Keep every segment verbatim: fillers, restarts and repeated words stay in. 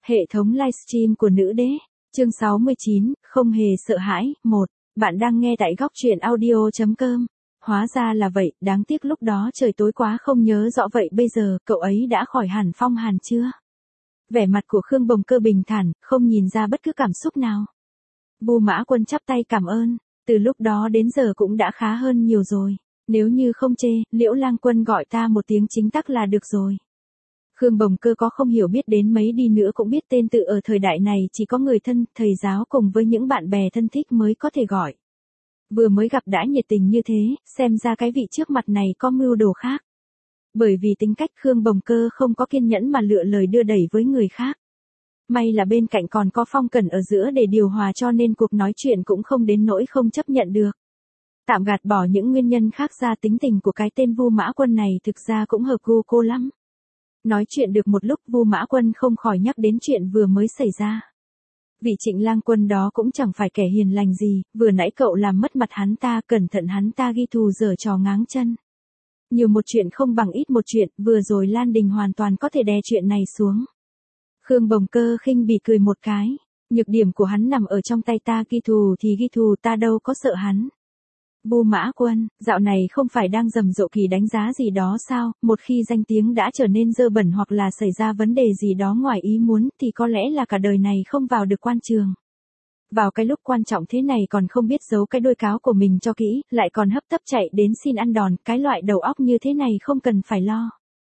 Hệ thống livestream của nữ đế, chương sáu mươi chín, không hề sợ hãi, một. Bạn đang nghe tại góc truyện audio chấm com. Hóa ra là vậy, đáng tiếc lúc đó trời tối quá không nhớ rõ vậy bây giờ, cậu ấy đã khỏi hẳn phong hàn chưa? Vẻ mặt của Khương Bồng Cơ bình thản, không nhìn ra bất cứ cảm xúc nào. Vu Mã Quân chắp tay cảm ơn, từ lúc đó đến giờ cũng đã khá hơn nhiều rồi. Nếu như không chê, Liễu Lang Quân gọi ta một tiếng chính tắc là được rồi. Khương Bồng Cơ có không hiểu biết đến mấy đi nữa cũng biết tên tự ở thời đại này chỉ có người thân, thầy giáo cùng với những bạn bè thân thích mới có thể gọi. Vừa mới gặp đã nhiệt tình như thế, xem ra cái vị trước mặt này có mưu đồ khác. Bởi vì tính cách Khương Bồng Cơ không có kiên nhẫn mà lựa lời đưa đẩy với người khác. May là bên cạnh còn có Phong Cẩn ở giữa để điều hòa cho nên cuộc nói chuyện cũng không đến nỗi không chấp nhận được. Tạm gạt bỏ những nguyên nhân khác ra, tính tình của cái tên Vu Mã Quân này thực ra cũng hợp gu cô lắm. Nói chuyện được một lúc Vu Mã Quân không khỏi nhắc đến chuyện vừa mới xảy ra. Vị Trịnh Lang Quân đó cũng chẳng phải kẻ hiền lành gì, vừa nãy cậu làm mất mặt hắn ta, cẩn thận hắn ta ghi thù giở trò ngáng chân. Nhiều một chuyện không bằng ít một chuyện, vừa rồi Lan Đình hoàn toàn có thể đè chuyện này xuống. Khương Bồng Cơ khinh bỉ cười một cái, nhược điểm của hắn nằm ở trong tay ta, ghi thù thì ghi thù, ta đâu có sợ hắn. Vu Mã Quân, dạo này không phải đang rầm rộ kỳ đánh giá gì đó sao, một khi danh tiếng đã trở nên dơ bẩn hoặc là xảy ra vấn đề gì đó ngoài ý muốn thì có lẽ là cả đời này không vào được quan trường. Vào cái lúc quan trọng thế này còn không biết giấu cái đuôi cáo của mình cho kỹ, lại còn hấp tấp chạy đến xin ăn đòn, cái loại đầu óc như thế này không cần phải lo.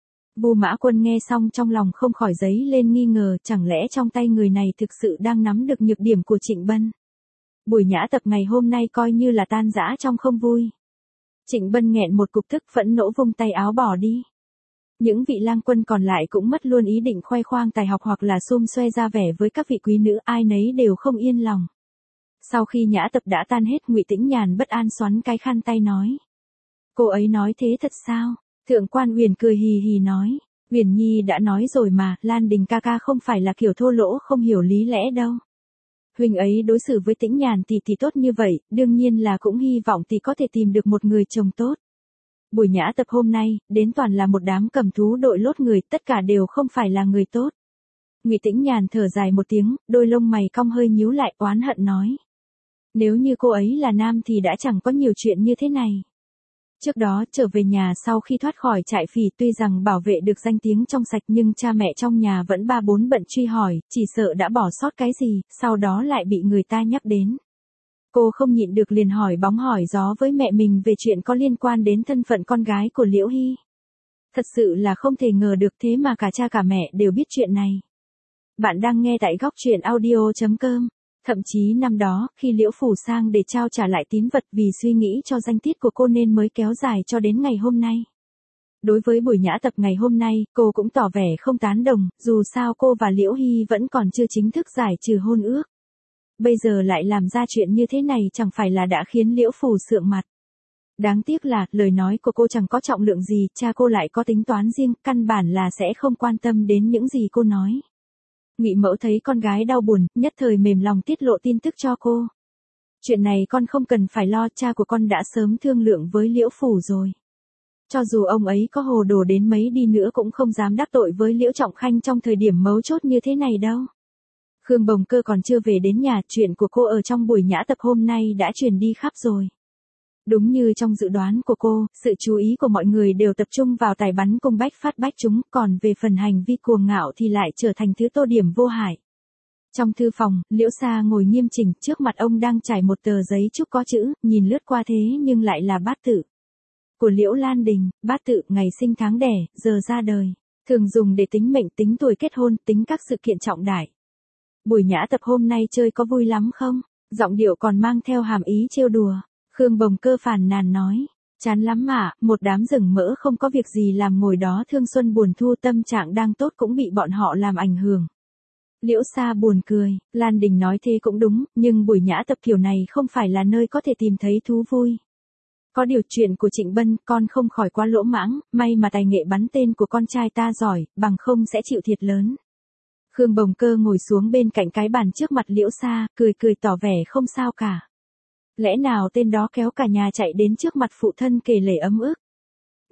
Vu Mã Quân nghe xong trong lòng không khỏi dấy lên nghi ngờ, chẳng lẽ trong tay người này thực sự đang nắm được nhược điểm của Trịnh Bân. Buổi nhã tập ngày hôm nay coi như là tan rã trong không vui. Trịnh Bân nghẹn một cục tức phẫn nộ vung tay áo bỏ đi. Những vị lang quân còn lại cũng mất luôn ý định khoe khoang tài học hoặc là xum xoe ra vẻ với các vị quý nữ, ai nấy đều không yên lòng. Sau khi nhã tập đã tan hết, Ngụy Tĩnh Nhàn bất an xoắn cái khăn tay nói: Cô ấy nói thế thật sao? Thượng quan Uyển cười hì hì nói: Uyển Nhi đã nói rồi mà, Lan Đình ca ca không phải là kiểu thô lỗ không hiểu lý lẽ đâu. Huynh ấy đối xử với Tĩnh Nhàn tỷ tỷ tốt như vậy, đương nhiên là cũng hy vọng tỷ có thể tìm được một người chồng tốt. Buổi nhã tập hôm nay, đến toàn là một đám cầm thú đội lốt người, tất cả đều không phải là người tốt. Ngụy Tĩnh Nhàn thở dài một tiếng, đôi lông mày cong hơi nhíu lại, oán hận nói: Nếu như cô ấy là nam thì đã chẳng có nhiều chuyện như thế này. Trước đó trở về nhà sau khi thoát khỏi trại phỉ, tuy rằng bảo vệ được danh tiếng trong sạch nhưng cha mẹ trong nhà vẫn ba bốn bận truy hỏi, chỉ sợ đã bỏ sót cái gì, sau đó lại bị người ta nhắc đến. Cô không nhịn được liền hỏi bóng hỏi gió với mẹ mình về chuyện có liên quan đến thân phận con gái của Liễu Hy. Thật sự là không thể ngờ được, thế mà cả cha cả mẹ đều biết chuyện này. Bạn đang nghe tại góc truyện audio chấm com. Thậm chí năm đó, khi Liễu Phủ sang để trao trả lại tín vật vì suy nghĩ cho danh tiết của cô nên mới kéo dài cho đến ngày hôm nay. Đối với buổi nhã tập ngày hôm nay, cô cũng tỏ vẻ không tán đồng, dù sao cô và Liễu Hy vẫn còn chưa chính thức giải trừ hôn ước. Bây giờ lại làm ra chuyện như thế này chẳng phải là đã khiến Liễu Phủ sượng mặt. Đáng tiếc là, lời nói của cô chẳng có trọng lượng gì, cha cô lại có tính toán riêng, căn bản là sẽ không quan tâm đến những gì cô nói. Ngụy Mẫu thấy con gái đau buồn, nhất thời mềm lòng tiết lộ tin tức cho cô. Chuyện này con không cần phải lo, cha của con đã sớm thương lượng với Liễu Phủ rồi. Cho dù ông ấy có hồ đồ đến mấy đi nữa cũng không dám đắc tội với Liễu Trọng Khanh trong thời điểm mấu chốt như thế này đâu. Khương Bồng Cơ còn chưa về đến nhà, chuyện của cô ở trong buổi nhã tập hôm nay đã truyền đi khắp rồi. Đúng như trong dự đoán của cô, sự chú ý của mọi người đều tập trung vào tài bắn cung bách phát bách chúng, còn về phần hành vi cuồng ngạo thì lại trở thành thứ tô điểm vô hại. Trong thư phòng, Liễu Sa ngồi nghiêm chỉnh, trước mặt ông đang trải một tờ giấy trúc có chữ, nhìn lướt qua thế nhưng lại là bát tự của Liễu Lan Đình, bát tự ngày sinh tháng đẻ, giờ ra đời, thường dùng để tính mệnh, tính tuổi kết hôn, tính các sự kiện trọng đại. Buổi nhã tập hôm nay chơi có vui lắm không? Giọng điệu còn mang theo hàm ý trêu đùa. Khương Bồng Cơ phàn nàn nói: Chán lắm mà, một đám rừng mỡ không có việc gì làm ngồi đó thương xuân buồn thu, tâm trạng đang tốt cũng bị bọn họ làm ảnh hưởng. Liễu Sa buồn cười, Lan Đình nói thế cũng đúng, nhưng buổi nhã tập kiểu này không phải là nơi có thể tìm thấy thú vui. Có điều chuyện của Trịnh Bân, con không khỏi quá lỗ mãng, may mà tài nghệ bắn tên của con trai ta giỏi, bằng không sẽ chịu thiệt lớn. Khương Bồng Cơ ngồi xuống bên cạnh cái bàn trước mặt Liễu Sa, cười cười tỏ vẻ không sao cả. Lẽ nào tên đó kéo cả nhà chạy đến trước mặt phụ thân kể lể ấm ức.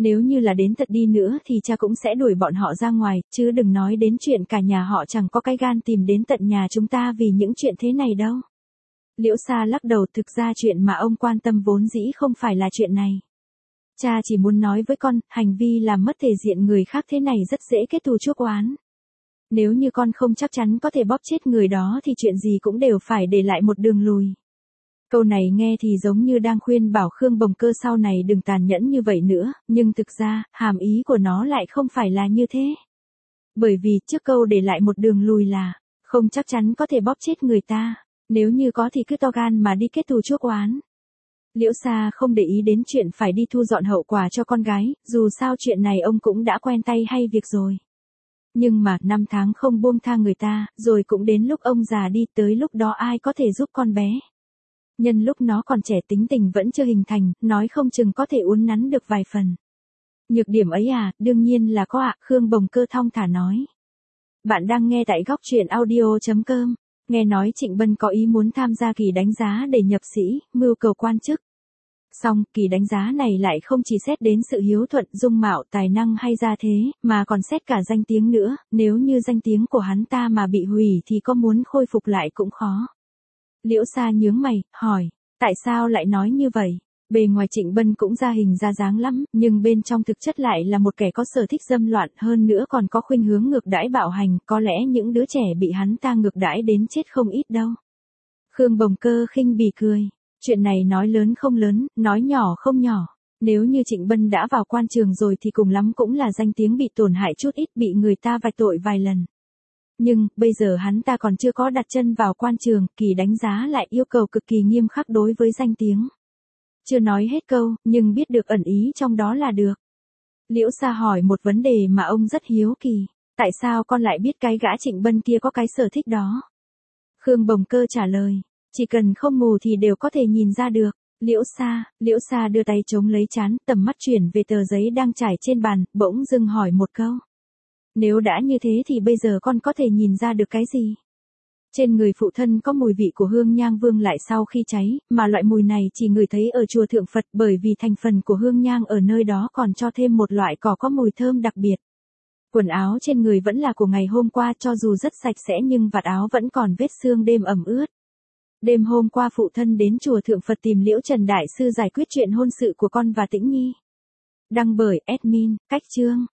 Nếu như là đến thật đi nữa thì cha cũng sẽ đuổi bọn họ ra ngoài, chứ đừng nói đến chuyện cả nhà họ chẳng có cái gan tìm đến tận nhà chúng ta vì những chuyện thế này đâu. Liễu Sa lắc đầu, thực ra chuyện mà ông quan tâm vốn dĩ không phải là chuyện này. Cha chỉ muốn nói với con, hành vi làm mất thể diện người khác thế này rất dễ kết thù chuốc oán. Nếu như con không chắc chắn có thể bóp chết người đó thì chuyện gì cũng đều phải để lại một đường lùi. Câu này nghe thì giống như đang khuyên bảo Khương Bồng Cơ sau này đừng tàn nhẫn như vậy nữa, nhưng thực ra, hàm ý của nó lại không phải là như thế. Bởi vì trước câu để lại một đường lùi là, không chắc chắn có thể bóp chết người ta, nếu như có thì cứ to gan mà đi kết thù chuốc oán. Liễu Sa không để ý đến chuyện phải đi thu dọn hậu quả cho con gái, dù sao chuyện này ông cũng đã quen tay hay việc rồi. Nhưng mà, năm tháng không buông tha người ta, rồi cũng đến lúc ông già đi, tới lúc đó ai có thể giúp con bé. Nhân lúc nó còn trẻ tính tình vẫn chưa hình thành, nói không chừng có thể uốn nắn được vài phần. Nhược điểm ấy à, đương nhiên là có ạ, Khương Bồng Cơ thong thả nói. Bạn đang nghe tại góc truyện audio chấm com. Nghe nói Trịnh Bân có ý muốn tham gia kỳ đánh giá để nhập sĩ, mưu cầu quan chức. Song, kỳ đánh giá này lại không chỉ xét đến sự hiếu thuận, dung mạo, tài năng hay gia thế, mà còn xét cả danh tiếng nữa, nếu như danh tiếng của hắn ta mà bị hủy thì có muốn khôi phục lại cũng khó. Liễu Sa nhướng mày, hỏi, tại sao lại nói như vậy? Bề ngoài Trịnh Bân cũng ra hình ra dáng lắm, nhưng bên trong thực chất lại là một kẻ có sở thích dâm loạn, hơn nữa còn có khuynh hướng ngược đãi bạo hành, có lẽ những đứa trẻ bị hắn ta ngược đãi đến chết không ít đâu. Khương Bồng Cơ khinh bỉ cười, chuyện này nói lớn không lớn, nói nhỏ không nhỏ. Nếu như Trịnh Bân đã vào quan trường rồi thì cùng lắm cũng là danh tiếng bị tổn hại chút ít, bị người ta vạch tội vài lần. Nhưng, bây giờ hắn ta còn chưa có đặt chân vào quan trường, kỳ đánh giá lại yêu cầu cực kỳ nghiêm khắc đối với danh tiếng. Chưa nói hết câu, nhưng biết được ẩn ý trong đó là được. Liễu Sa hỏi một vấn đề mà ông rất hiếu kỳ. Tại sao con lại biết cái gã Trịnh Bân kia có cái sở thích đó? Khương Bồng Cơ trả lời. Chỉ cần không mù thì đều có thể nhìn ra được. Liễu Sa, Liễu Sa đưa tay chống lấy trán, tầm mắt chuyển về tờ giấy đang trải trên bàn, bỗng dưng hỏi một câu. Nếu đã như thế thì bây giờ con có thể nhìn ra được cái gì? Trên người phụ thân có mùi vị của hương nhang vương lại sau khi cháy, mà loại mùi này chỉ ngửi thấy ở chùa Thượng Phật, bởi vì thành phần của hương nhang ở nơi đó còn cho thêm một loại cỏ có mùi thơm đặc biệt. Quần áo trên người vẫn là của ngày hôm qua, cho dù rất sạch sẽ nhưng vạt áo vẫn còn vết xương đêm ẩm ướt. Đêm hôm qua phụ thân đến chùa Thượng Phật tìm Liễu Trần Đại Sư giải quyết chuyện hôn sự của con và Tĩnh Nhi. Đăng bởi admin, Cách Chương.